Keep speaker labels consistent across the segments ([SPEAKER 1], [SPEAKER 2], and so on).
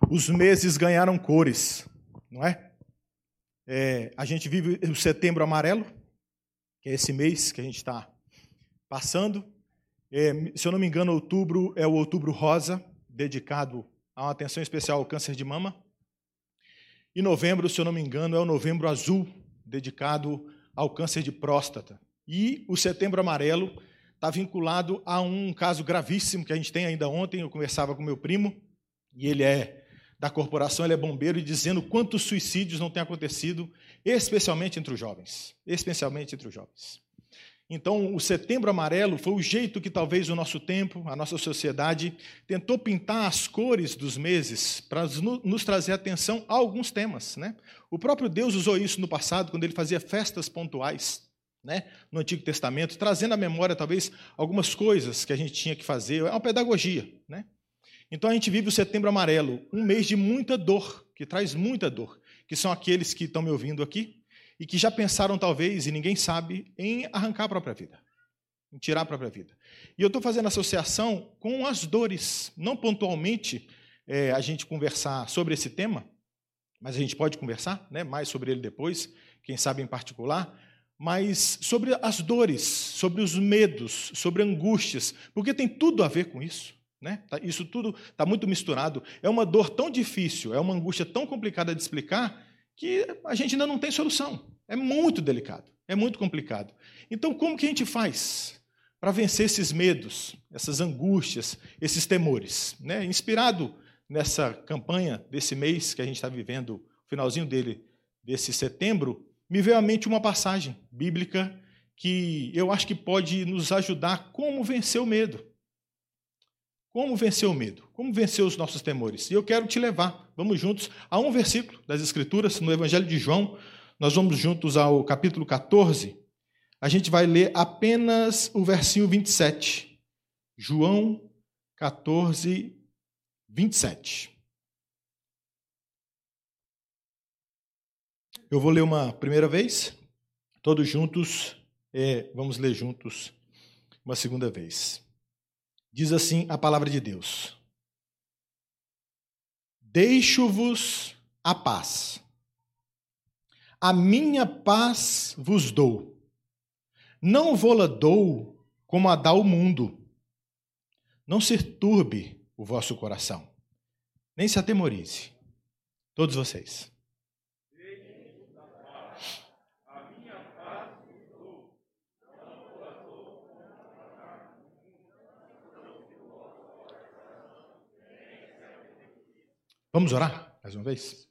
[SPEAKER 1] Os meses ganharam cores, não é? A gente vive o Setembro Amarelo, que é esse mês que a gente está passando. Se eu não me engano, outubro é o Outubro Rosa, dedicado a uma atenção especial ao câncer de mama. E novembro, se eu não me engano, é o Novembro Azul, dedicado ao câncer de próstata. E o Setembro Amarelo está vinculado a um caso gravíssimo que a gente tem ainda ontem. Eu conversava com meu primo, e ele é da corporação, ele é bombeiro, e dizendo quantos suicídios não têm acontecido, especialmente entre os jovens. Especialmente entre os jovens. Então, o Setembro Amarelo foi o jeito que talvez o nosso tempo, a nossa sociedade, tentou pintar as cores dos meses para nos trazer atenção a alguns temas, né? O próprio Deus usou isso no passado, quando ele fazia festas pontuais, né, no Antigo Testamento, trazendo à memória, talvez, algumas coisas que a gente tinha que fazer. É uma pedagogia, né? Então, a gente vive o Setembro Amarelo, um mês de muita dor, que traz muita dor, que são aqueles que estão me ouvindo aqui, e que já pensaram, talvez, e ninguém sabe, em arrancar a própria vida, em tirar a própria vida. E eu estou fazendo associação com as dores, não pontualmente a gente conversar sobre esse tema, mas a gente pode conversar, né, mais sobre ele depois, quem sabe em particular, mas sobre as dores, sobre os medos, sobre angústias, porque tem tudo a ver com isso. Né? Isso tudo está muito misturado. É uma dor tão difícil, é uma angústia tão complicada de explicar, que a gente ainda não tem solução. É muito delicado, é muito complicado. Então, como que a gente faz para vencer esses medos, essas angústias, esses temores? Né? Inspirado nessa campanha desse mês que a gente está vivendo, o finalzinho dele, desse setembro, me veio à mente uma passagem bíblica que eu acho que pode nos ajudar como vencer o medo. Como vencer o medo? Como vencer os nossos temores? E eu quero te levar, vamos juntos, a um versículo das Escrituras, no Evangelho de João. Nós vamos juntos ao capítulo 14. A gente vai ler apenas o versinho 27. João 14, 27. Eu vou ler uma primeira vez, todos juntos, vamos ler juntos uma segunda vez. Diz assim a palavra de Deus: Deixo-vos a paz. A minha paz vos dou. Não vô-la dou como a dá o mundo. Não se turbe o vosso coração, nem se atemorize. Todos vocês. Vamos orar mais uma vez?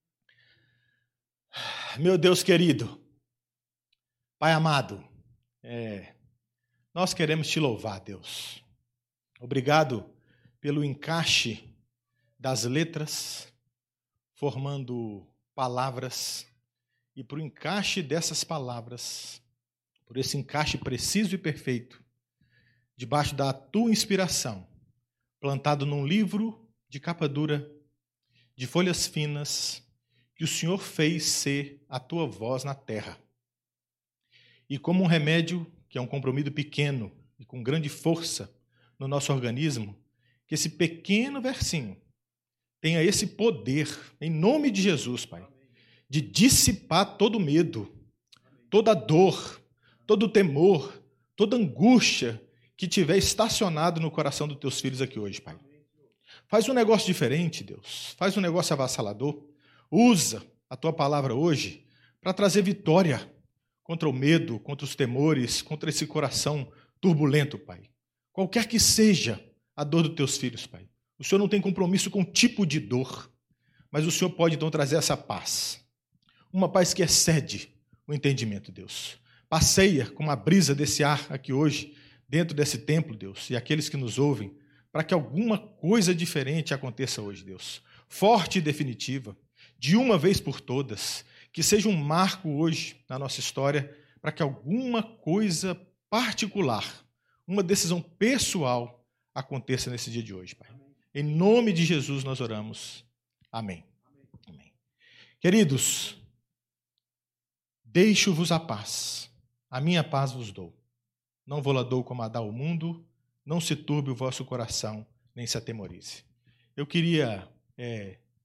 [SPEAKER 1] Meu Deus querido, Pai amado, nós queremos te louvar, Deus. Obrigado pelo encaixe das letras, formando palavras, e por encaixe dessas palavras, por esse encaixe preciso e perfeito, debaixo da tua inspiração, plantado num livro de capa dura, de folhas finas, que o Senhor fez ser a tua voz na terra. E como um remédio, que é um comprimido pequeno e com grande força no nosso organismo, que esse pequeno versinho tenha esse poder, em nome de Jesus, Pai, de dissipar todo medo, toda dor, todo temor, toda angústia que tiver estacionado no coração dos teus filhos aqui hoje, Pai. Faz um negócio diferente, Deus. Faz um negócio avassalador. Usa a tua palavra hoje para trazer vitória contra o medo, contra os temores, contra esse coração turbulento, Pai. Qualquer que seja a dor dos teus filhos, Pai. O Senhor não tem compromisso com tipo de dor, mas o Senhor pode então trazer essa paz. Uma paz que excede o entendimento, Deus. Passeia com uma brisa desse ar aqui hoje, dentro desse templo, Deus, e aqueles que nos ouvem, para que alguma coisa diferente aconteça hoje, Deus. Forte e definitiva, de uma vez por todas, que seja um marco hoje na nossa história, para que alguma coisa particular, uma decisão pessoal, aconteça nesse dia de hoje, Pai. Em nome de Jesus nós oramos. Amém. Amém. Queridos, deixo-vos a paz. A minha paz vos dou. Não vou-la dou como a dá o mundo. Não se turbe o vosso coração, nem se atemorize. Eu queria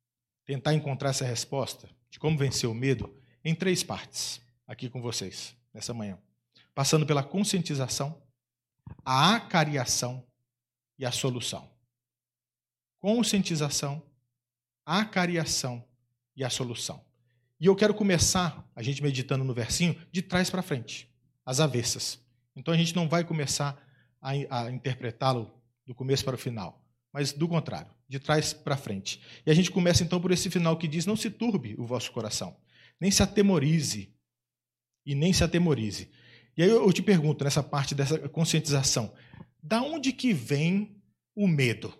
[SPEAKER 1] tentar encontrar essa resposta de como vencer o medo em 3 partes, aqui com vocês, nessa manhã. Passando pela conscientização, a acariação e a solução. Conscientização, a acariação e a solução. E eu quero começar, a gente meditando no versinho, de trás para frente, as avessas. Então a gente não vai começar a interpretá-lo do começo para o final, mas do contrário, de trás para frente. E a gente começa então por esse final que diz: não se turbe o vosso coração, nem se atemorize, e nem se atemorize. E aí eu te pergunto, nessa parte dessa conscientização, da onde que vem o medo?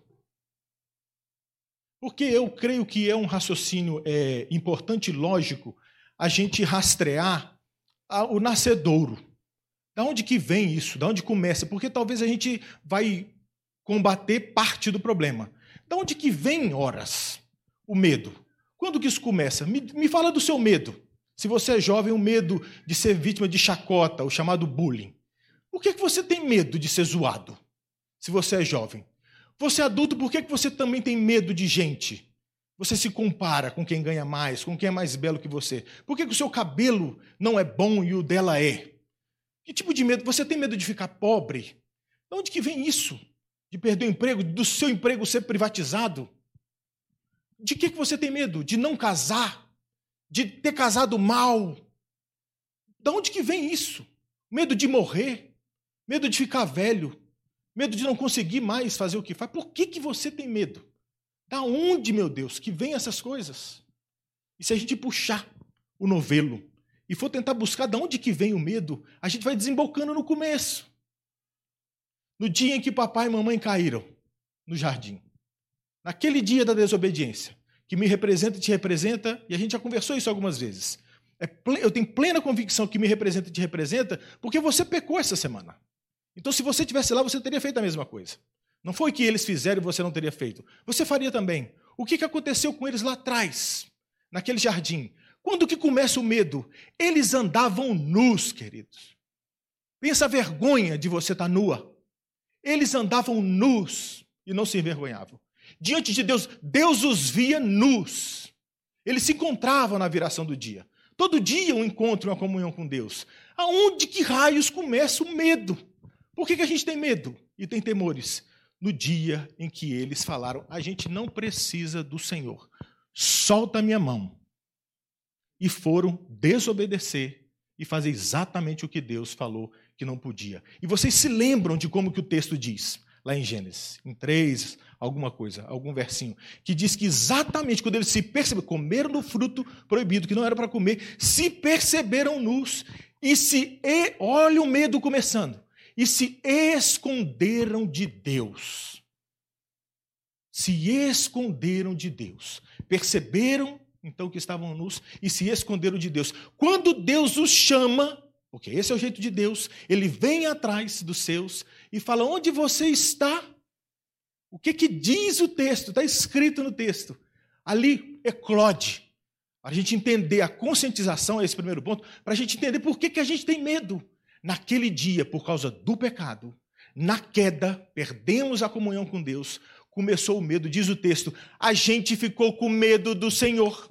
[SPEAKER 1] Porque eu creio que é um raciocínio importante e lógico a gente rastrear o nascedouro. Da onde que vem isso? Da onde começa? Porque talvez a gente vai combater parte do problema. Da onde que vem, horas, o medo? Quando que isso começa? Me fala do seu medo. Se você é jovem, o medo de ser vítima de chacota, o chamado bullying. Por que você tem medo de ser zoado, se você é jovem? Você é adulto, por que você também tem medo de gente? Você se compara com quem ganha mais, com quem é mais belo que você. Por que o seu cabelo não é bom e o dela é? Que tipo de medo? Você tem medo de ficar pobre? De onde que vem isso? De perder o emprego? Do seu emprego ser privatizado? De que você tem medo? De não casar? De ter casado mal? De onde que vem isso? Medo de morrer? Medo de ficar velho? Medo de não conseguir mais fazer o que faz? Por que você tem medo? Da onde, meu Deus, que vem essas coisas? E se a gente puxar o novelo e for tentar buscar de onde que vem o medo, a gente vai desembocando no começo. No dia em que papai e mamãe caíram no jardim. Naquele dia da desobediência, que me representa e te representa, e a gente já conversou isso algumas vezes. Eu tenho plena convicção que me representa e te representa, porque você pecou essa semana. Então, se você estivesse lá, você teria feito a mesma coisa. Não foi que eles fizeram e você não teria feito. Você faria também. O que aconteceu com eles lá atrás, naquele jardim? Quando que começa o medo? Eles andavam nus, queridos. Pensa a vergonha de você estar nua. Eles andavam nus e não se envergonhavam. Diante de Deus, Deus os via nus. Eles se encontravam na viração do dia. Todo dia um encontro, uma comunhão com Deus. Aonde que raios começa o medo? Por que a gente tem medo e tem temores? No dia em que eles falaram: a gente não precisa do Senhor, solta a minha mão. E foram desobedecer e fazer exatamente o que Deus falou que não podia. E vocês se lembram de como que o texto diz, lá em Gênesis, em 3, algum versinho, que diz que exatamente quando eles se perceberam, comeram do fruto proibido, que não era para comer, se perceberam nus olha o medo começando. E se esconderam de Deus. Se esconderam de Deus. Perceberam, então, que estavam nus e se esconderam de Deus. Quando Deus os chama, porque esse é o jeito de Deus, ele vem atrás dos seus e fala: onde você está? O que diz o texto? Está escrito no texto. Ali eclode. Para a gente entender a conscientização, é esse primeiro ponto, para a gente entender por que a gente tem medo. Naquele dia, por causa do pecado, na queda, perdemos a comunhão com Deus, começou o medo, diz o texto, a gente ficou com medo do Senhor.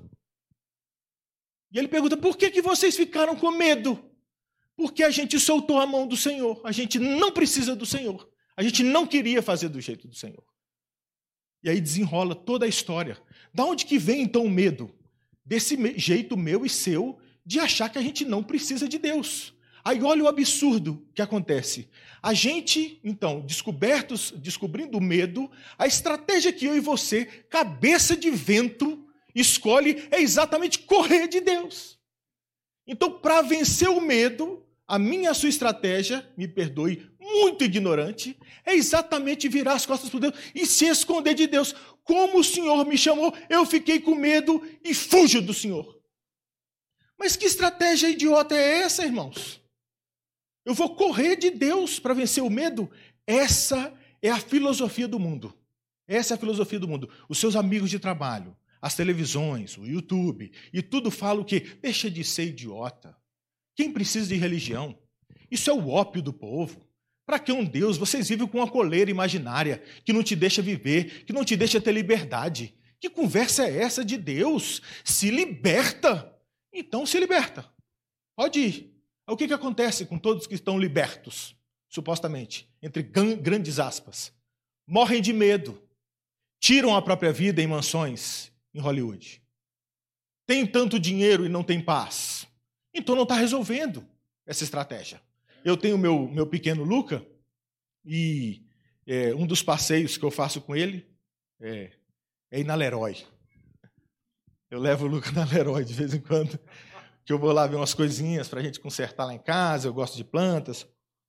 [SPEAKER 1] E ele pergunta: por que vocês ficaram com medo? Porque a gente soltou a mão do Senhor, a gente não precisa do Senhor, a gente não queria fazer do jeito do Senhor. E aí desenrola toda a história. Da onde que vem então o medo? Desse jeito meu e seu de achar que a gente não precisa de Deus. Aí olha o absurdo que acontece. A gente, então, descobrindo o medo, a estratégia que eu e você, cabeça de vento, escolhe é exatamente correr de Deus. Então, para vencer o medo, a minha e a sua estratégia, me perdoe, muito ignorante, é exatamente virar as costas para Deus e se esconder de Deus. Como o Senhor me chamou, eu fiquei com medo e fujo do Senhor. Mas que estratégia idiota é essa, irmãos? Eu vou correr de Deus para vencer o medo? Essa é a filosofia do mundo. Essa é a filosofia do mundo. Os seus amigos de trabalho, as televisões, o YouTube, e tudo fala o quê? Deixa de ser idiota. Quem precisa de religião? Isso é o ópio do povo. Para que um Deus? Vocês vivem com uma coleira imaginária que não te deixa viver, que não te deixa ter liberdade. Que conversa é essa de Deus? Se liberta. Então se liberta. Pode ir. O que acontece com todos que estão libertos, supostamente, entre grandes aspas? Morrem de medo. Tiram a própria vida em mansões em Hollywood. Tem tanto dinheiro e não tem paz. Então não está resolvendo essa estratégia. Eu tenho meu pequeno Luca e um dos passeios que eu faço com ele é ir na Leroy. Eu levo o Luca na Leroy de vez em quando, que eu vou lá ver umas coisinhas para a gente consertar lá em casa, eu gosto de plantas.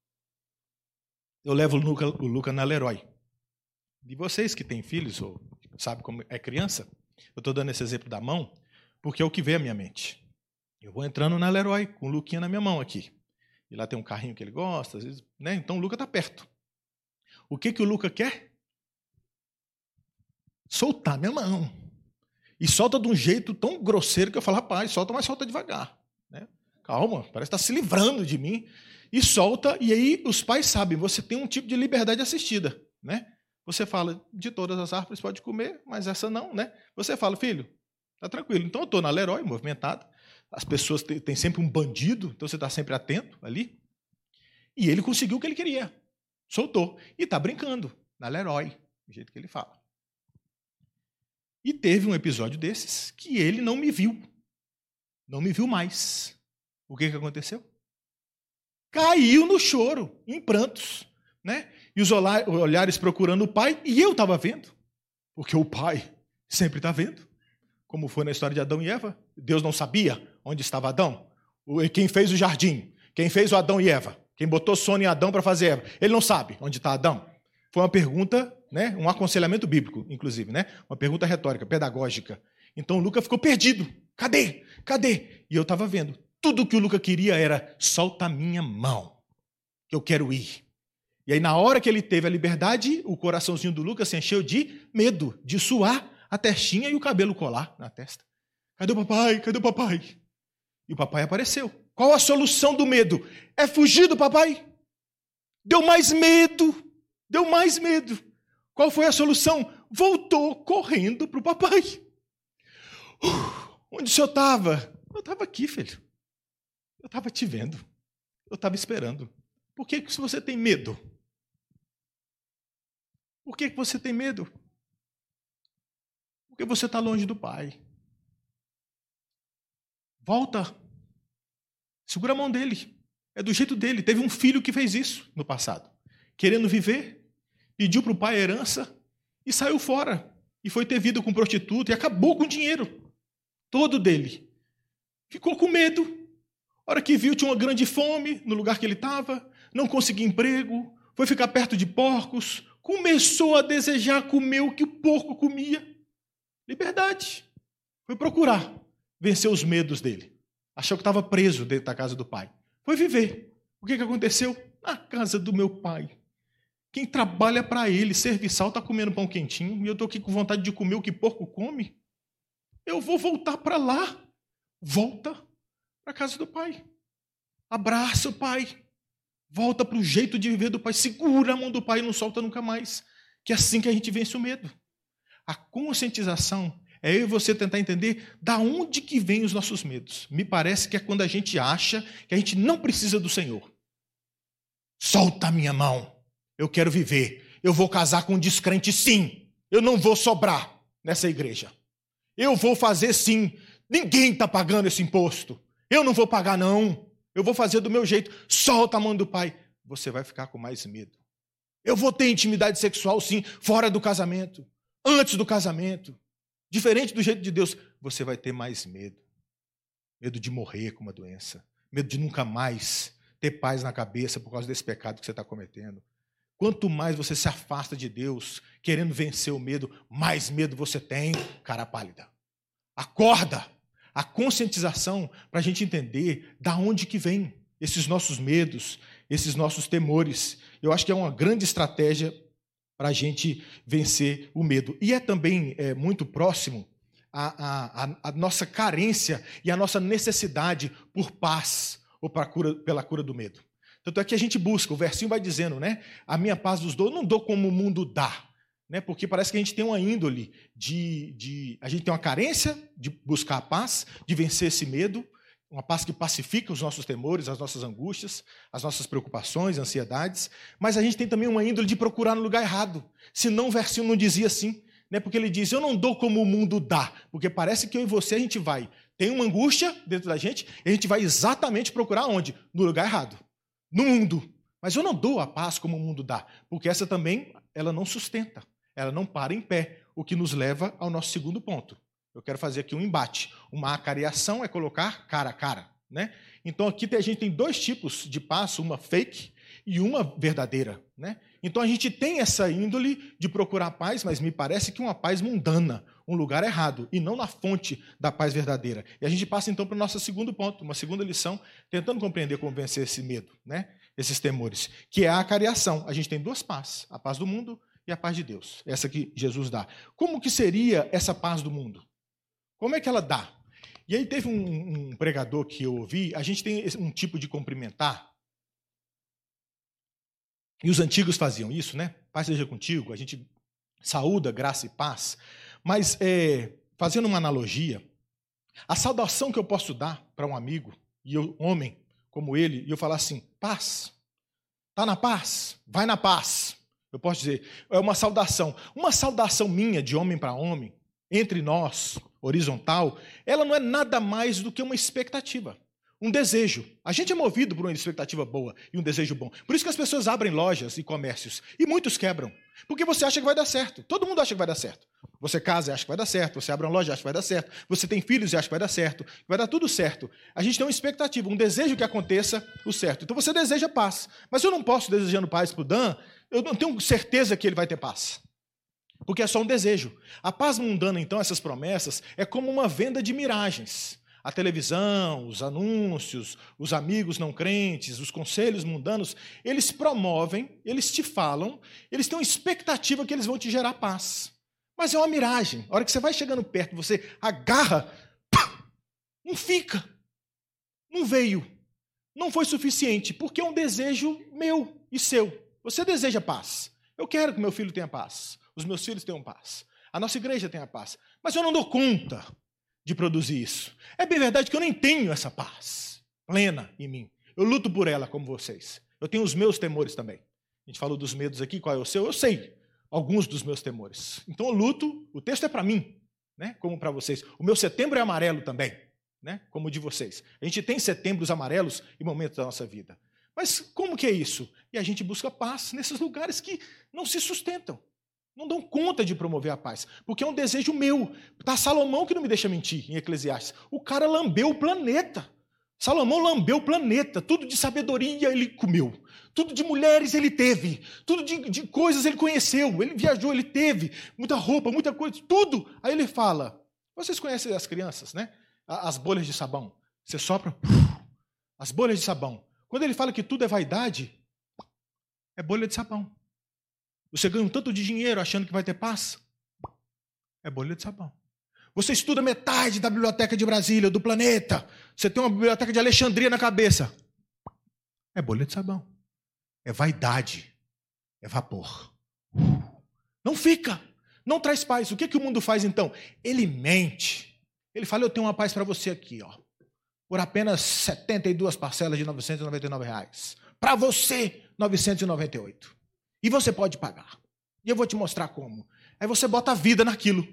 [SPEAKER 1] Eu levo o Luca na Leroy. E vocês que têm filhos, ou sabem como é criança, eu estou dando esse exemplo da mão, porque é o que vem à minha mente. Eu vou entrando na Leroy com o Luquinha na minha mão aqui. E lá tem um carrinho que ele gosta, às vezes, né? Então o Luca está perto. O que o Luca quer? Soltar minha mão. E solta de um jeito tão grosseiro que eu falo, rapaz, solta, mas solta devagar. Né? Calma, parece que está se livrando de mim. E solta, e aí os pais sabem, você tem um tipo de liberdade assistida. Né? Você fala, de todas as árvores pode comer, mas essa não. Né? Você fala, filho, tá tranquilo. Então eu estou na Leroy, movimentado. As pessoas têm sempre um bandido, então você está sempre atento ali. E ele conseguiu o que ele queria. Soltou. E está brincando na Leroy, do jeito que ele fala. E teve um episódio desses que ele não me viu. Não me viu mais. O que aconteceu? Caiu no choro, em prantos. Né? E os olhares procurando o pai, e eu estava vendo. Porque o pai sempre está vendo. Como foi na história de Adão e Eva. Deus não sabia onde estava Adão. Quem fez o jardim? Quem fez o Adão e Eva? Quem botou sono em Adão para fazer Eva? Ele não sabe onde está Adão. Foi uma pergunta, né? Um aconselhamento bíblico, inclusive, né? Uma pergunta retórica, pedagógica. Então o Luca ficou perdido. Cadê? Cadê? E eu estava vendo. Tudo que o Luca queria era, solta a minha mão, que eu quero ir. E aí, na hora que ele teve a liberdade, o coraçãozinho do Luca se encheu de medo, de suar a testinha e o cabelo colar na testa. Cadê o papai? Cadê o papai? E o papai apareceu. Qual a solução do medo? É fugir do papai. Deu mais medo. Deu mais medo. Qual foi a solução? Voltou correndo para o papai. Onde o senhor estava? Eu estava aqui, filho. Eu estava te vendo. Eu estava esperando. Por que você tem medo? Por que você tem medo? Porque você está longe do pai. Volta. Segura a mão dele. É do jeito dele. Teve um filho que fez isso no passado. Querendo viver, pediu para o pai a herança e saiu fora. E foi ter vida com prostituta e acabou com o dinheiro todo dele. Ficou com medo. A hora que viu, tinha uma grande fome no lugar que ele estava, não conseguia emprego, foi ficar perto de porcos, começou a desejar comer o que o porco comia. Liberdade. Foi procurar vencer os medos dele. Achou que estava preso dentro da casa do pai. Foi viver. O que aconteceu? Na casa do meu pai. Quem trabalha para ele, serviçal, está comendo pão quentinho, e eu estou aqui com vontade de comer o que porco come. Eu vou voltar para lá. Volta para a casa do pai. Abraça o pai. Volta para o jeito de viver do pai. Segura a mão do pai e não solta nunca mais. Que é assim que a gente vence o medo. A conscientização é eu e você tentar entender da onde que vem os nossos medos. Me parece que é quando a gente acha que a gente não precisa do Senhor. Solta a minha mão. Eu quero viver. Eu vou casar com um descrente, sim. Eu não vou sobrar nessa igreja. Eu vou fazer, sim. Ninguém está pagando esse imposto. Eu não vou pagar, não. Eu vou fazer do meu jeito. Solta a mão do pai. Você vai ficar com mais medo. Eu vou ter intimidade sexual, sim, fora do casamento. Antes do casamento. Diferente do jeito de Deus. Você vai ter mais medo. Medo de morrer com uma doença. Medo de nunca mais ter paz na cabeça por causa desse pecado que você está cometendo. Quanto mais você se afasta de Deus, querendo vencer o medo, mais medo você tem, cara pálida. Acorda! A conscientização para a gente entender da onde que vem esses nossos medos, esses nossos temores. Eu acho que é uma grande estratégia para a gente vencer o medo. E é também muito próximo a nossa carência e a nossa necessidade por paz ou pela cura do medo. Tanto é que a gente busca, o versinho vai dizendo, né? A minha paz vos dou, não dou como o mundo dá. né? Porque parece que a gente tem uma índole a gente tem uma carência de buscar a paz, de vencer esse medo, uma paz que pacifica os nossos temores, as nossas angústias, as nossas preocupações, ansiedades, mas a gente tem também uma índole de procurar no lugar errado. Senão o versículo não dizia assim, né? Porque ele diz, eu não dou como o mundo dá, porque parece que eu e você a gente tem uma angústia dentro da gente, e a gente vai exatamente procurar onde? No lugar errado, no mundo. Mas eu não dou a paz como o mundo dá, porque essa também, ela não sustenta, ela não para em pé, o que nos leva ao nosso segundo ponto. Eu quero fazer aqui um embate. Uma acariação é colocar cara a cara, né? Então aqui a gente tem dois tipos de paz, uma fake e uma verdadeira, né? Então a gente tem essa índole de procurar paz, mas me parece que uma paz mundana, um lugar errado, e não na fonte da paz verdadeira. E a gente passa então para o nosso segundo ponto, uma segunda lição, tentando compreender como vencer esse medo, né? Esses temores, que é a acariação. A gente tem duas pazes, a paz do mundo e a paz de Deus, essa que Jesus dá. Como que seria essa paz do mundo? Como é que ela dá? E aí teve um pregador que eu ouvi, a gente tem um tipo de cumprimentar, e os antigos faziam isso, né? Paz seja contigo, a gente saúda, graça e paz, mas fazendo uma analogia, a saudação que eu posso dar para um amigo, e eu, homem como ele, e eu falar assim, paz, está na paz, vai na paz, eu posso dizer, é uma saudação minha de homem para homem, entre nós, horizontal, ela não é nada mais do que uma expectativa, um desejo. A gente é movido por uma expectativa boa e um desejo bom. Por isso que as pessoas abrem lojas e comércios, e muitos quebram, porque você acha que vai dar certo. Todo mundo acha que vai dar certo. Você casa e acha que vai dar certo, você abre uma loja e acha que vai dar certo, você tem filhos e acha que vai dar certo, vai dar tudo certo. A gente tem uma expectativa, um desejo que aconteça o certo. Então você deseja paz, mas eu não posso desejando paz para o Dan, eu não tenho certeza que ele vai ter paz. Porque é só um desejo. A paz mundana, então, essas promessas, é como uma venda de miragens. A televisão, os anúncios, os amigos não crentes, os conselhos mundanos, eles promovem, eles te falam, eles têm uma expectativa que eles vão te gerar paz. Mas é uma miragem. A hora que você vai chegando perto, você agarra, não fica, não veio, não foi suficiente, porque é um desejo meu e seu. Você deseja paz. Eu quero que meu filho tenha paz. Os meus filhos tenham paz. A nossa igreja tenha paz. Mas eu não dou conta de produzir isso. É bem verdade que eu nem tenho essa paz plena em mim. Eu luto por ela como vocês. Eu tenho os meus temores também. A gente falou dos medos aqui, qual é o seu? Eu sei alguns dos meus temores. Então eu luto, o texto é para mim, né? Como para vocês. O meu setembro é amarelo também, né? Como o de vocês. A gente tem setembros amarelos em momentos da nossa vida. Mas como que é isso? E a gente busca paz nesses lugares que não se sustentam. Não dão conta de promover a paz, porque é um desejo meu. Está Salomão que não me deixa mentir, em Eclesiastes. O cara lambeu o planeta. Salomão lambeu o planeta. Tudo de sabedoria ele comeu. Tudo de mulheres ele teve. Tudo de coisas ele conheceu. Ele viajou, ele teve. Muita roupa, muita coisa, tudo. Aí ele fala, vocês conhecem as crianças, né? As bolhas de sabão. Você sopra, as bolhas de sabão. Quando ele fala que tudo é vaidade, é bolha de sabão. Você ganha um tanto de dinheiro achando que vai ter paz? É bolha de sabão. Você estuda metade da biblioteca de Brasília, do planeta. Você tem uma biblioteca de Alexandria na cabeça. É bolha de sabão. É vaidade. É vapor. Não fica. Não traz paz. O que o mundo faz então? Ele mente. Ele fala, eu tenho uma paz para você aqui, ó, por apenas 72 parcelas de R$ 999. Para você, 998. E você pode pagar. E eu vou te mostrar como. Aí você bota a vida naquilo.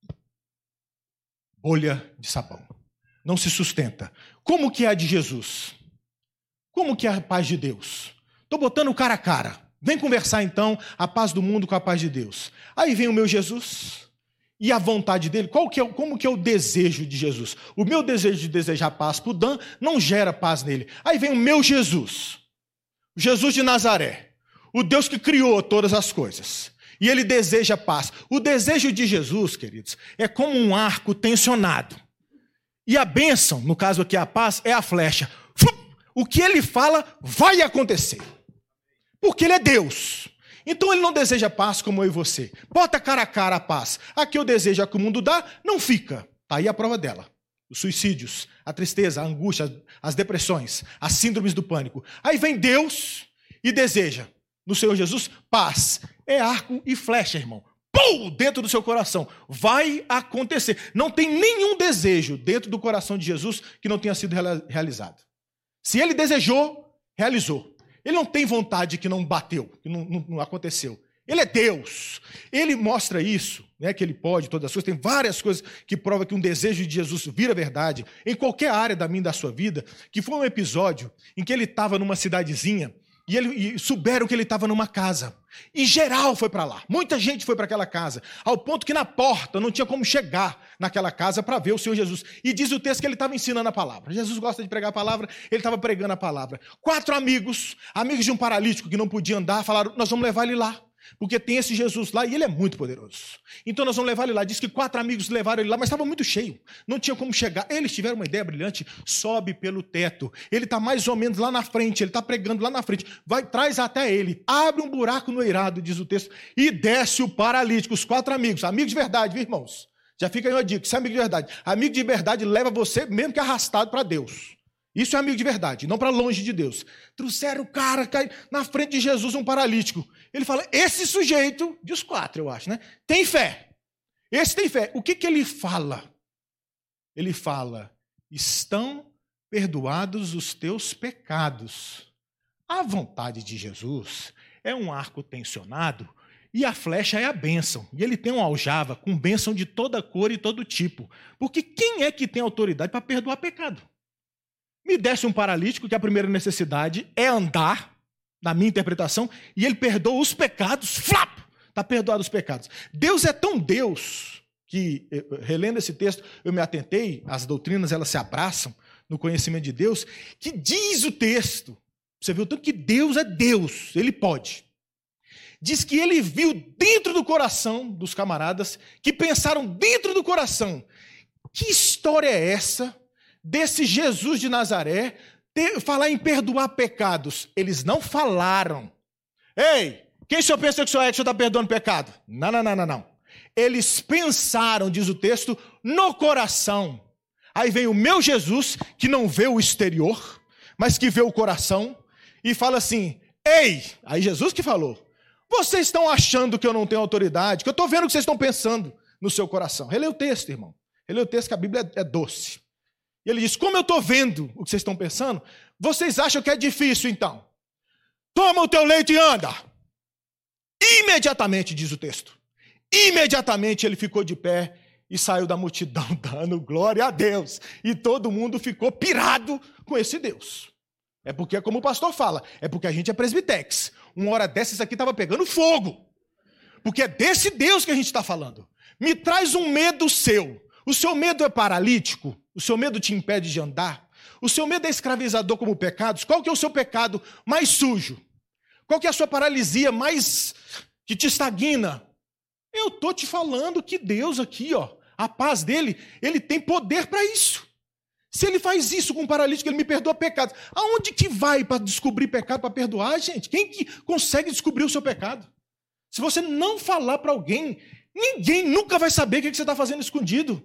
[SPEAKER 1] Bolha de sabão. Não se sustenta. Como que é a de Jesus? Como que é a paz de Deus? Estou botando cara a cara. Vem conversar então a paz do mundo com a paz de Deus. Aí vem o meu Jesus e a vontade dele. Como que é o desejo de Jesus? O meu desejo de desejar paz para o Dan não gera paz nele. Aí vem o meu Jesus. Jesus de Nazaré. O Deus que criou todas as coisas. E ele deseja paz. O desejo de Jesus, queridos, é como um arco tensionado. E a bênção, no caso aqui a paz, é a flecha. O que ele fala vai acontecer. Porque ele é Deus. Então ele não deseja paz como eu e você. Bota cara a cara a paz. A que eu desejo, a que o mundo dá, não fica. Está aí a prova dela. Os suicídios, a tristeza, a angústia, as depressões, as síndromes do pânico. Aí vem Deus e deseja. No Senhor Jesus, paz. É arco e flecha, irmão. pum, dentro do seu coração. Vai acontecer. Não tem nenhum desejo dentro do coração de Jesus que não tenha sido realizado. Se ele desejou, realizou. Ele não tem vontade que não bateu, que não aconteceu. Ele é Deus. Ele mostra isso, né, que ele pode todas as coisas. Tem várias coisas que provam que um desejo de Jesus vira verdade em qualquer área da minha e da sua vida, que foi um episódio em que ele estava numa cidadezinha e souberam que ele estava numa casa. E geral foi para lá. Muita gente foi para aquela casa, ao ponto que na porta não tinha como chegar naquela casa para ver o Senhor Jesus. E diz o texto que ele estava ensinando a palavra. Jesus gosta de pregar a palavra, ele estava pregando a palavra. 4 amigos de um paralítico que não podia andar, falaram, nós vamos levar ele lá. Porque tem esse Jesus lá e ele é muito poderoso. Então nós vamos levar ele lá. Diz que 4 amigos levaram ele lá, mas estava muito cheio. Não tinha como chegar. Eles tiveram uma ideia brilhante. Sobe pelo teto. Ele está mais ou menos lá na frente. Ele está pregando lá na frente. Traz até ele. Abre um buraco no eirado, diz o texto. E desce o paralítico. Os 4 amigos. Amigos de verdade, viu, irmãos? Já fica aí uma dica. Isso é amigo de verdade. Amigo de verdade leva você mesmo que arrastado para Deus. Isso é amigo de verdade, não para longe de Deus. Trouxeram o cara, cai na frente de Jesus, um paralítico. Ele fala, esse sujeito, dos 4, eu acho, né? Tem fé. Esse tem fé. O que ele fala? Ele fala, estão perdoados os teus pecados. A vontade de Jesus é um arco tensionado e a flecha é a bênção. E ele tem uma aljava com bênção de toda cor e todo tipo. Porque quem é que tem autoridade para perdoar pecado? Me desce um paralítico, que a primeira necessidade é andar, na minha interpretação, e ele perdoa os pecados, flap, está perdoado os pecados. Deus é tão Deus, que, relendo esse texto, eu me atentei, as doutrinas elas se abraçam no conhecimento de Deus, que diz o texto, você viu tanto que Deus é Deus, ele pode. Diz que ele viu dentro do coração dos camaradas, que pensaram dentro do coração, que história é essa desse Jesus de Nazaré falar em perdoar pecados? Eles não falaram. Ei, quem o senhor pensa que o senhor está perdoando pecado? Não. Eles pensaram, diz o texto, no coração. Aí vem o meu Jesus, que não vê o exterior, mas que vê o coração, e fala assim, ei, aí Jesus que falou, vocês estão achando que eu não tenho autoridade, que eu estou vendo o que vocês estão pensando no seu coração. Relê o texto, irmão. Relê o texto, que a Bíblia é doce. E ele diz, como eu estou vendo o que vocês estão pensando, vocês acham que é difícil, então? Toma o teu leite e anda. Imediatamente, diz o texto. Imediatamente ele ficou de pé e saiu da multidão, dando glória a Deus. E todo mundo ficou pirado com esse Deus. É porque, como o pastor fala, é porque a gente é presbitex. Uma hora dessa, isso aqui estava pegando fogo. Porque é desse Deus que a gente está falando. Me traz um medo seu. O seu medo é paralítico? O seu medo te impede de andar? O seu medo é escravizador como pecados? Qual que é o seu pecado mais sujo? Qual que é a sua paralisia mais que te estagna? Eu estou te falando que Deus aqui, ó, a paz dele, ele tem poder para isso. Se ele faz isso com um paralítico, ele me perdoa pecados. Aonde que vai para descobrir pecado, para perdoar, gente? Quem que consegue descobrir o seu pecado? Se você não falar para alguém, ninguém nunca vai saber o que você está fazendo escondido.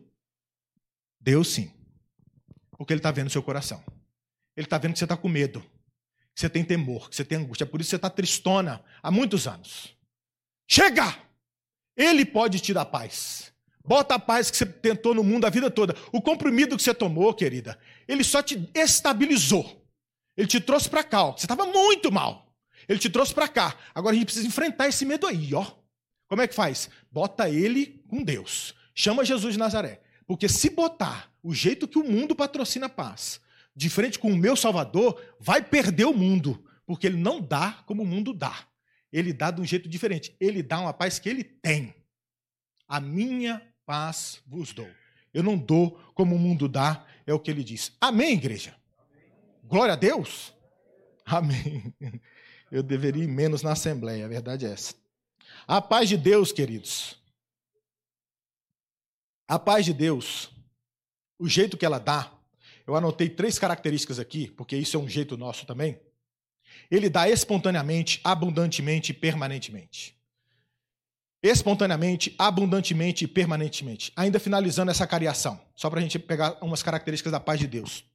[SPEAKER 1] Deus sim. Porque ele está vendo o seu coração. Ele está vendo que você está com medo, que você tem temor, que você tem angústia. É por isso que você está tristona há muitos anos. Chega! Ele pode te dar paz. Bota a paz que você tentou no mundo a vida toda. O comprimido que você tomou, querida, ele só te estabilizou. Ele te trouxe para cá, ó. Você estava muito mal. Ele te trouxe para cá. Agora a gente precisa enfrentar esse medo aí, ó. Como é que faz? Bota ele com Deus. Chama Jesus de Nazaré. Porque se botar o jeito que o mundo patrocina a paz, de frente com o meu Salvador, vai perder o mundo. Porque ele não dá como o mundo dá. Ele dá de um jeito diferente. Ele dá uma paz que ele tem. A minha paz vos dou. Eu não dou como o mundo dá, é o que ele diz. Amém, igreja? Glória a Deus? Amém. Eu deveria ir menos na Assembleia, a verdade é essa. A paz de Deus, queridos. A paz de Deus, o jeito que ela dá, eu anotei 3 características aqui, porque isso é um jeito nosso também. Ele dá espontaneamente, abundantemente e permanentemente. Espontaneamente, abundantemente e permanentemente. Ainda finalizando essa cariação, só para a gente pegar umas características da paz de Deus.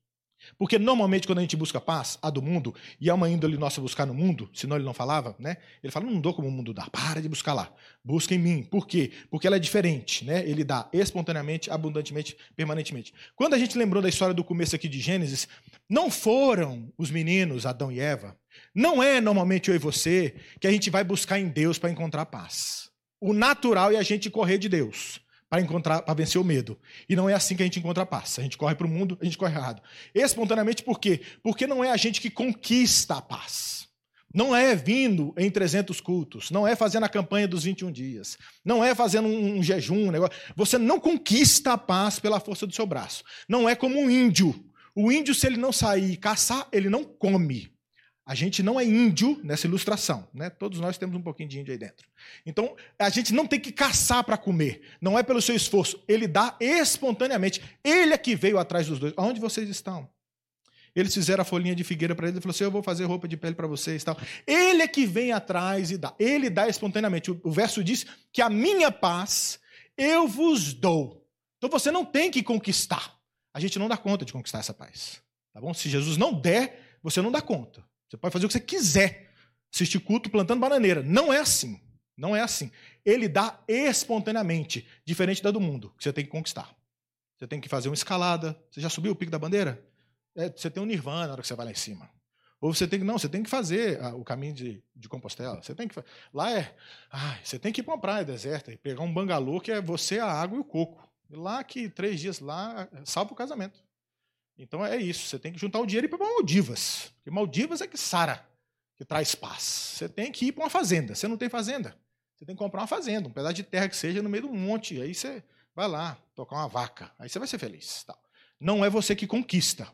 [SPEAKER 1] Porque normalmente quando a gente busca paz, a do mundo, e é uma índole nossa buscar no mundo, senão ele não falava, né? Ele fala, não dou como o mundo dá, para de buscar lá, busca em mim. Por quê? Porque ela é diferente, né? Ele dá espontaneamente, abundantemente, permanentemente. Quando a gente lembrou da história do começo aqui de Gênesis, não foram os meninos, Adão e Eva, não é normalmente eu e você que a gente vai buscar em Deus para encontrar paz. O natural é a gente correr de Deus para vencer o medo. E não é assim que a gente encontra a paz. A gente corre para o mundo, a gente corre errado. Espontaneamente, por quê? Porque não é a gente que conquista a paz. Não é vindo em 300 cultos. Não é fazendo a campanha dos 21 dias. Não é fazendo um jejum, um negócio. Você não conquista a paz pela força do seu braço. Não é como um índio. O índio, se ele não sair caçar, ele não come. A gente não é índio nessa ilustração, né? Todos nós temos um pouquinho de índio aí dentro. Então, a gente não tem que caçar para comer. Não é pelo seu esforço. Ele dá espontaneamente. Ele é que veio atrás dos dois. Aonde vocês estão? Eles fizeram a folhinha de figueira para ele e falou assim, eu vou fazer roupa de pele para vocês. Tal. Ele é que vem atrás e dá. Ele dá espontaneamente. O verso diz que a minha paz eu vos dou. Então, você não tem que conquistar. A gente não dá conta de conquistar essa paz. Tá bom? Se Jesus não der, você não dá conta. Você pode fazer o que você quiser. Assistir culto plantando bananeira. Não é assim. Não é assim. Ele dá espontaneamente, diferente da do mundo, que você tem que conquistar. Você tem que fazer uma escalada. Você já subiu o Pico da Bandeira? Você tem um nirvana na hora que você vai lá em cima. Ou você tem que... Não, você tem que fazer o caminho de Compostela. Você tem que... Lá você tem que ir para uma praia deserta e pegar um bangalô que é você, a água e o coco. E lá que 3 dias lá salva o casamento. Então é isso, você tem que juntar o dinheiro e ir para Maldivas. Porque Maldivas é que sara, que traz paz. Você tem que ir para uma fazenda. Você não tem fazenda, você tem que comprar uma fazenda, um pedaço de terra que seja no meio de um monte. Aí você vai lá, tocar uma vaca. Aí você vai ser feliz. Não é você que conquista.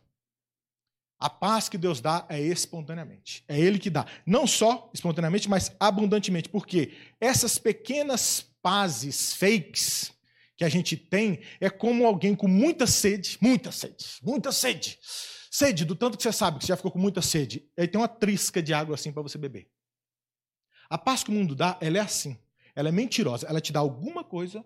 [SPEAKER 1] A paz que Deus dá é espontaneamente. É Ele que dá. Não só espontaneamente, mas abundantemente. Porque essas pequenas pazes fakes que a gente tem é como alguém com muita sede, sede, do tanto que você sabe que você já ficou com muita sede, aí tem uma trisca de água assim para você beber. A paz que o mundo dá, ela é assim, ela é mentirosa, ela te dá alguma coisa,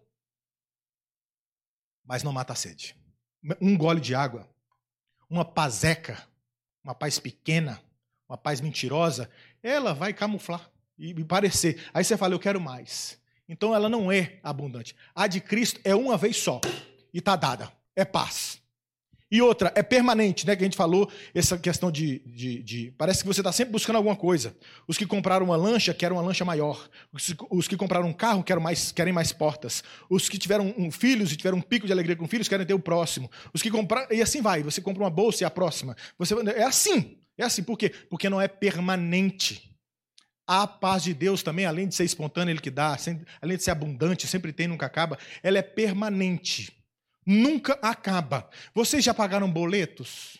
[SPEAKER 1] mas não mata a sede. Um gole de água, uma pazeca, uma paz pequena, uma paz mentirosa, ela vai camuflar e parecer. Aí você fala, eu quero mais. Então ela não é abundante. A de Cristo é uma vez só e está dada. É paz. E outra, é permanente, né? Que a gente falou, essa questão de parece que você está sempre buscando alguma coisa. Os que compraram uma lancha querem uma lancha maior. Os que compraram um carro querem mais portas. Os que tiveram filhos e tiveram um pico de alegria com filhos querem ter o próximo. Os que compraram... E assim vai. Você compra uma bolsa e a próxima. É assim. É assim. Por quê? Porque não é permanente. A paz de Deus também, além de ser espontânea, Ele que dá, além de ser abundante, sempre tem, nunca acaba, ela é permanente. Nunca acaba. Vocês já pagaram boletos?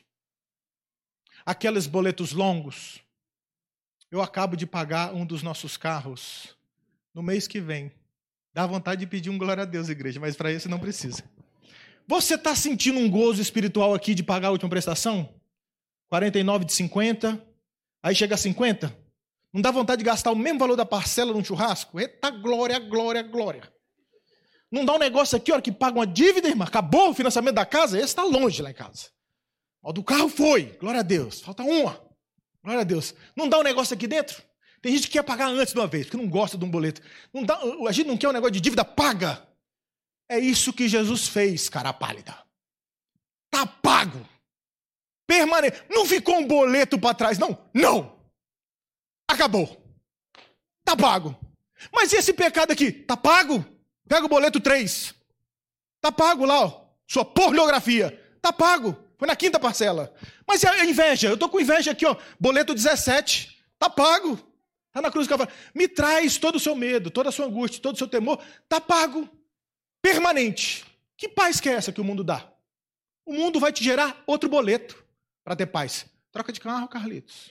[SPEAKER 1] Aqueles boletos longos? Eu acabo de pagar um dos nossos carros no mês que vem. Dá vontade de pedir um glória a Deus, igreja, mas para isso não precisa. Você está sentindo um gozo espiritual aqui de pagar a última prestação? 49 de 50, aí chega a 50? Não dá vontade de gastar o mesmo valor da parcela num churrasco? Eita, glória, glória, glória. Não dá um negócio aqui, hora que paga uma dívida, irmã, acabou o financiamento da casa, esse está longe lá em casa. O do carro foi, glória a Deus, falta uma, glória a Deus. Não dá um negócio aqui dentro? Tem gente que quer pagar antes de uma vez, porque não gosta de um boleto. Não dá, a gente não quer um negócio de dívida, paga. É isso que Jesus fez, cara pálida. Está pago. Permanente. Não ficou um boleto para trás, não. Não. Acabou. Está pago. Mas e esse pecado aqui? Está pago? Pega o boleto 3. Está pago lá, ó. Sua pornografia. Está pago. Foi na 5ª parcela. Mas e a inveja? Eu estou com inveja aqui, ó. Boleto 17. Está pago. Está na cruz do Calvário. Me traz todo o seu medo, toda a sua angústia, todo o seu temor. Está pago. Permanente. Que paz que é essa que o mundo dá? O mundo vai te gerar outro boleto para ter paz. Troca de carro, Carlitos.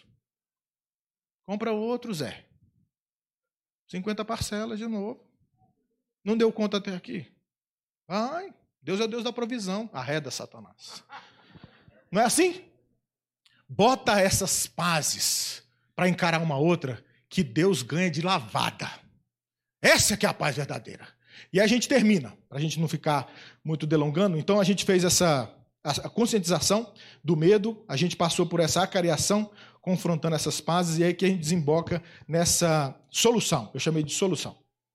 [SPEAKER 1] Compra outro, Zé. 50 parcelas de novo. Não deu conta até aqui? Ai, Deus é o Deus da provisão. Arreda, Satanás. Não é assim? Bota essas pazes para encarar uma outra que Deus ganha de lavada. Essa que é a paz verdadeira. E a gente termina, para a gente não ficar muito delongando. Então a gente fez essa a conscientização do medo, a gente passou por essa acariação, confrontando essas pazes, e aí que a gente desemboca nessa solução. Eu chamei de solução.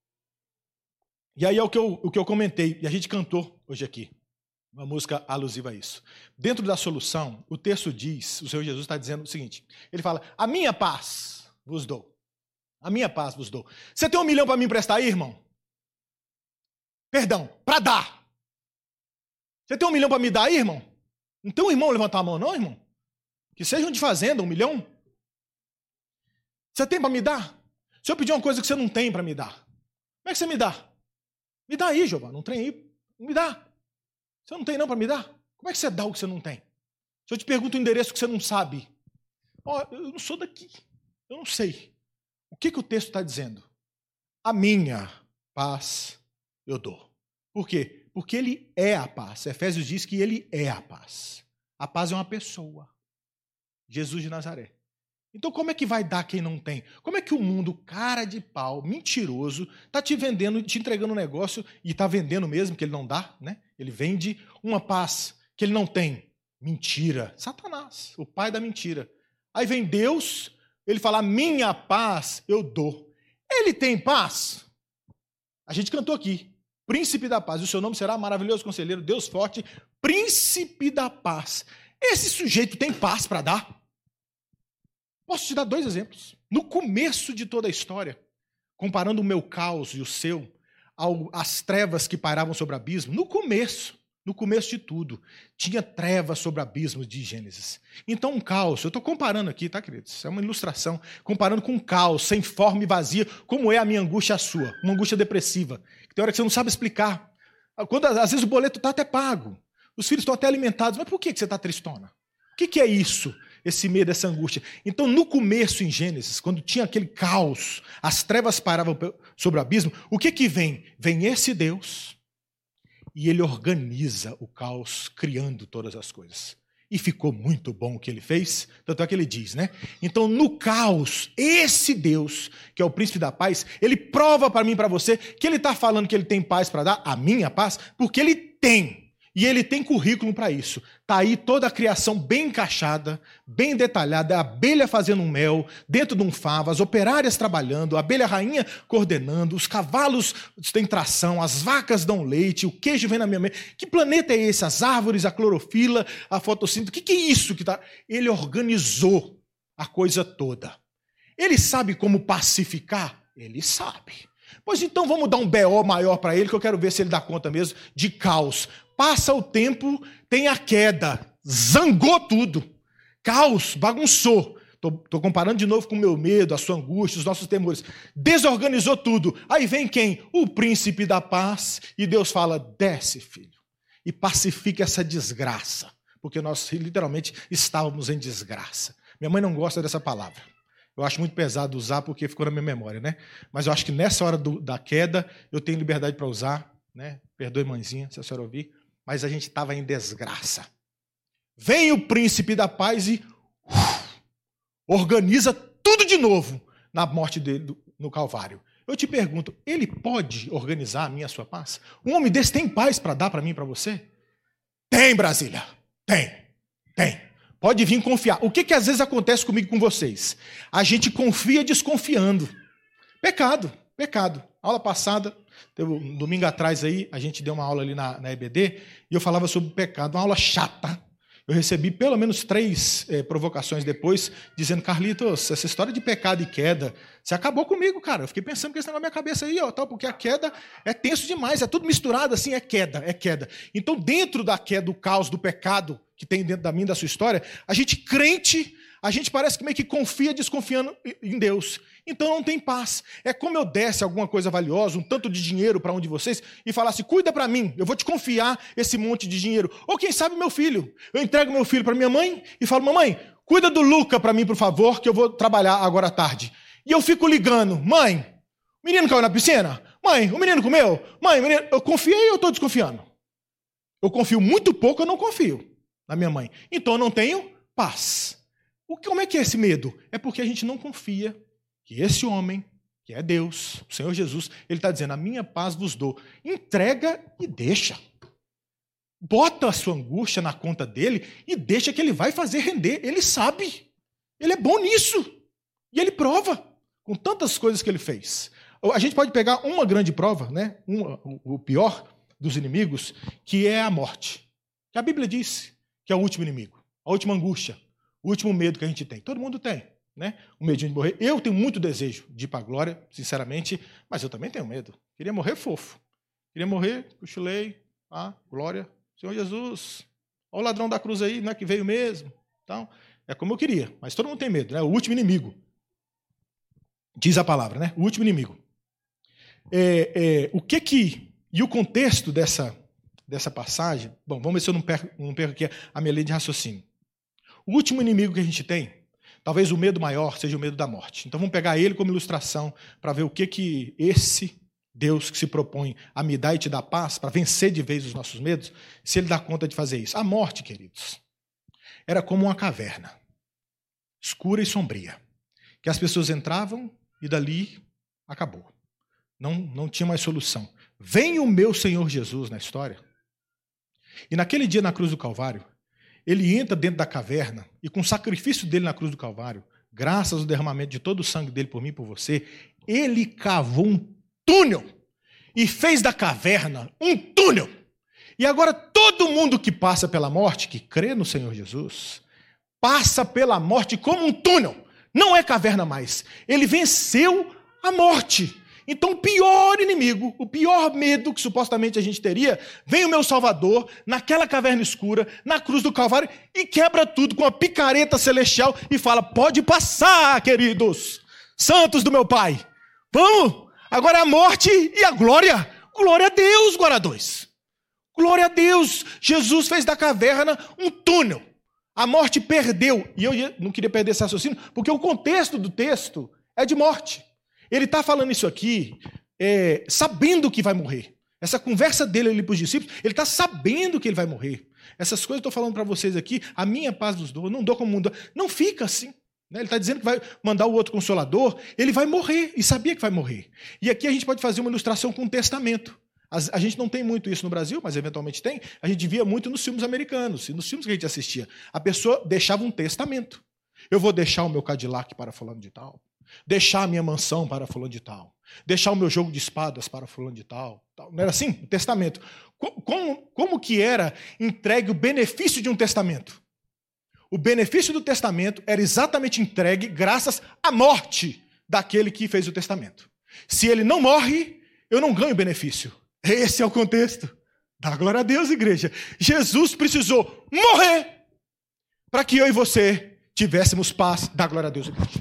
[SPEAKER 1] E aí é o que eu comentei, e a gente cantou hoje aqui, uma música alusiva a isso. Dentro da solução, o texto diz, o Senhor Jesus está dizendo o seguinte, ele fala, a minha paz vos dou. A minha paz vos dou. Você tem 1 milhão para me emprestar aí, irmão? Perdão, para dar. Você tem 1 milhão para me dar aí, irmão? Não tem um irmão levantar a mão, não, irmão? Que seja de fazenda, 1 milhão? Você tem para me dar? Se eu pedir uma coisa que você não tem para me dar, como é que você me dá? Me dá aí, Jeová, não tem aí. Me dá. Você não tem não para me dar? Como é que você dá o que você não tem? Se eu te pergunto o endereço que você não sabe, eu não sou daqui, eu não sei. O que o texto está dizendo? A minha paz eu dou. Por quê? Porque ele é a paz. Efésios diz que ele é a paz. A paz é uma pessoa. Jesus de Nazaré. Então como é que vai dar quem não tem? Como é que o mundo, cara de pau, mentiroso, está te vendendo, te entregando um negócio, e está vendendo mesmo, que ele não dá, né? Ele vende uma paz que ele não tem. Mentira. Satanás, o pai da mentira. Aí vem Deus, ele fala, minha paz eu dou. Ele tem paz? A gente cantou aqui. Príncipe da paz, o seu nome será maravilhoso conselheiro, Deus forte, príncipe da paz. Esse sujeito tem paz para dar? Posso te dar 2 exemplos. No começo de toda a história, comparando o meu caos e o seu, às trevas que pairavam sobre o abismo, no começo de tudo, tinha trevas sobre o abismo de Gênesis. Então um caos, eu estou comparando aqui, tá, queridos? Isso é uma ilustração, comparando com um caos, sem forma e vazia, como é a minha angústia e a sua, uma angústia depressiva, que tem hora que você não sabe explicar. Quando, às vezes o boleto está até pago, os filhos estão até alimentados, mas por que você está tristona? O que é isso? Esse medo, essa angústia. Então, no começo, em Gênesis, quando tinha aquele caos, as trevas paravam sobre o abismo, o que vem? Vem esse Deus e ele organiza o caos, criando todas as coisas. E ficou muito bom o que ele fez, tanto é que ele diz, né? Então, no caos, esse Deus, que é o príncipe da paz, ele prova para mim e para você que ele está falando que ele tem paz para dar, a minha paz, porque ele tem. E ele tem currículo para isso. Está aí toda a criação bem encaixada, bem detalhada, a abelha fazendo um mel, dentro de um favo, as operárias trabalhando, a abelha rainha coordenando, os cavalos têm tração, as vacas dão leite, o queijo vem na minha mesa. Que planeta é esse? As árvores, a clorofila, a fotossíntese. O que é isso que está? Ele organizou a coisa toda. Ele sabe como pacificar? Ele sabe. Pois então vamos dar um BO maior para ele, que eu quero ver se ele dá conta mesmo de caos. Passa o tempo, tem a queda, zangou tudo, caos, bagunçou. Estou comparando de novo com o meu medo, a sua angústia, os nossos temores. Desorganizou tudo. Aí vem quem? O príncipe da paz. E Deus fala, desce, filho, e pacifica essa desgraça. Porque nós literalmente estávamos em desgraça. Minha mãe não gosta dessa palavra. Eu acho muito pesado usar porque ficou na minha memória, né? Mas eu acho que nessa hora da queda eu tenho liberdade para usar, né? Perdoe, mãezinha, se a senhora ouvir. Mas a gente estava em desgraça. Vem o príncipe da paz e organiza tudo de novo na morte dele no Calvário. Eu te pergunto, ele pode organizar a minha, a sua paz? Um homem desse tem paz para dar para mim e para você? Tem, Brasília. Tem. Pode vir confiar. O que às vezes acontece comigo e com vocês? A gente confia desconfiando. Pecado. Aula passada, um domingo atrás aí, a gente deu uma aula ali na EBD, e eu falava sobre pecado, uma aula chata. Eu recebi pelo menos 3 provocações depois, dizendo, Carlitos, essa história de pecado e queda, você acabou comigo, cara. Eu fiquei pensando que esse negócio na minha cabeça aí, tal, porque a queda é tenso demais, é tudo misturado assim, é queda. Então, dentro da queda, do caos, do pecado que tem dentro da minha e da sua história, a gente crente, a gente parece que meio que confia desconfiando em Deus. Então não tem paz. É como eu desse alguma coisa valiosa, um tanto de dinheiro para um de vocês, e falasse, cuida para mim, eu vou te confiar esse monte de dinheiro. Ou quem sabe meu filho. Eu entrego meu filho para minha mãe e falo, mamãe, cuida do Luca para mim, por favor, que eu vou trabalhar agora à tarde. E eu fico ligando, mãe, o menino caiu na piscina? Mãe, o menino comeu? Mãe, o menino... Eu confiei ou eu estou desconfiando? Eu confio muito pouco, eu não confio na minha mãe. Então eu não tenho paz. Como é que é esse medo? É porque a gente não confia que esse homem, que é Deus, o Senhor Jesus, ele está dizendo, a minha paz vos dou. Entrega e deixa. bota a sua angústia na conta dele e deixa que ele vai fazer render. Ele sabe. Ele é bom nisso. E ele prova com tantas coisas que ele fez. A gente pode pegar uma grande prova, né? O pior dos inimigos, que é a morte. Que a Bíblia diz que é o último inimigo, a última angústia, o último medo que a gente tem. Todo mundo tem, né? O medinho de morrer. Eu tenho muito desejo de ir para a glória, sinceramente, mas eu também tenho medo. Queria morrer fofo. Queria morrer, cochilei, glória, Senhor Jesus. Olha o ladrão da cruz aí, não é que veio mesmo. Então, é como eu queria, mas todo mundo tem medo, né? O último inimigo. Diz a palavra, né? O último inimigo. E o contexto dessa passagem, bom, vamos ver se eu não perco aqui a minha linha de raciocínio. O último inimigo que a gente tem, talvez o medo maior seja o medo da morte. Então vamos pegar ele como ilustração para ver o que esse Deus que se propõe a me dar e te dar paz, para vencer de vez os nossos medos, se ele dá conta de fazer isso. A morte, queridos, era como uma caverna, escura e sombria, que as pessoas entravam e dali acabou. Não tinha mais solução. Vem o meu Senhor Jesus na história. E naquele dia na cruz do Calvário, ele entra dentro da caverna e com o sacrifício dele na cruz do Calvário, graças ao derramamento de todo o sangue dele por mim e por você, ele cavou um túnel e fez da caverna um túnel. E agora todo mundo que passa pela morte, que crê no Senhor Jesus, passa pela morte como um túnel. Não é caverna mais. Ele venceu a morte. Então o pior inimigo, o pior medo que supostamente a gente teria, vem o meu Salvador, naquela caverna escura, na cruz do Calvário, e quebra tudo com a picareta celestial e fala, pode passar, queridos, santos do meu Pai. Vamos, agora a morte e a glória. Glória a Deus, glória a Deus. Glória a Deus, Jesus fez da caverna um túnel. A morte perdeu, e eu não queria perder esse raciocínio, porque o contexto do texto é de morte. Ele está falando isso aqui sabendo que vai morrer. Essa conversa dele ali para os discípulos, ele está sabendo que ele vai morrer. Essas coisas que eu estou falando para vocês aqui, a minha paz vos dou, não dou como mundo. Não fica assim. Né? Ele está dizendo que vai mandar o outro Consolador, ele vai morrer, e sabia que vai morrer. E aqui a gente pode fazer uma ilustração com o testamento. A gente não tem muito isso no Brasil, mas eventualmente tem. A gente via muito nos filmes americanos, e nos filmes que a gente assistia. A pessoa deixava um testamento. Eu vou deixar o meu Cadillac para fulano de tal. Deixar a minha mansão para fulano de tal. Deixar o meu jogo de espadas para fulano de tal. Não era assim? O testamento. Como que era entregue o benefício de um testamento? O benefício do testamento era exatamente entregue graças à morte daquele que fez o testamento. Se ele não morre, eu não ganho benefício. Esse é o contexto. Dá glória a Deus, igreja. Jesus precisou morrer para que eu e você tivéssemos paz. Dá glória a Deus, igreja.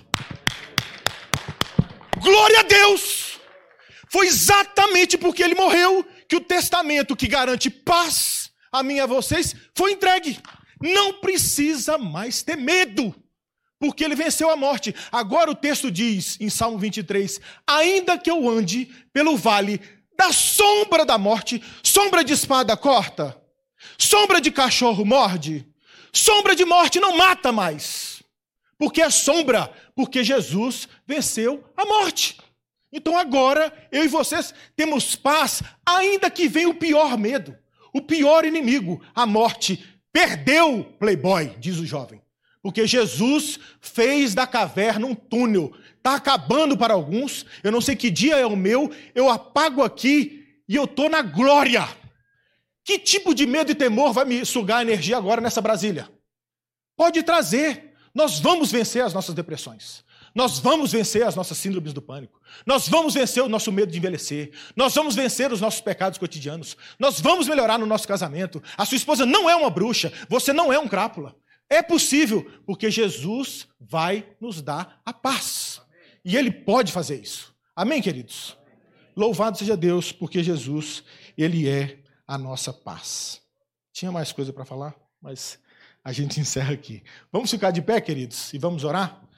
[SPEAKER 1] Glória a Deus! Foi exatamente porque ele morreu que o testamento que garante paz a mim e a vocês foi entregue. Não precisa mais ter medo, porque ele venceu a morte. Agora o texto diz, em Salmo 23, ainda que eu ande pelo vale da sombra da morte, sombra de espada corta, sombra de cachorro morde, sombra de morte não mata mais. Porque é sombra, porque Jesus venceu a morte. Então agora, eu e vocês temos paz, ainda que venha o pior medo, o pior inimigo, a morte. Perdeu, playboy, diz o jovem. Porque Jesus fez da caverna um túnel. Está acabando para alguns, eu não sei que dia é o meu, eu apago aqui e eu estou na glória. Que tipo de medo e temor vai me sugar a energia agora nessa Brasília? Pode trazer. Nós vamos vencer as nossas depressões. Nós vamos vencer as nossas síndromes do pânico. Nós vamos vencer o nosso medo de envelhecer. Nós vamos vencer os nossos pecados cotidianos. Nós vamos melhorar no nosso casamento. A sua esposa não é uma bruxa. Você não é um crápula. É possível, porque Jesus vai nos dar a paz. E Ele pode fazer isso. Amém, queridos? Louvado seja Deus, porque Jesus, Ele é a nossa paz. Tinha mais coisa para falar, mas a gente encerra aqui. Vamos ficar de pé, queridos, e vamos orar?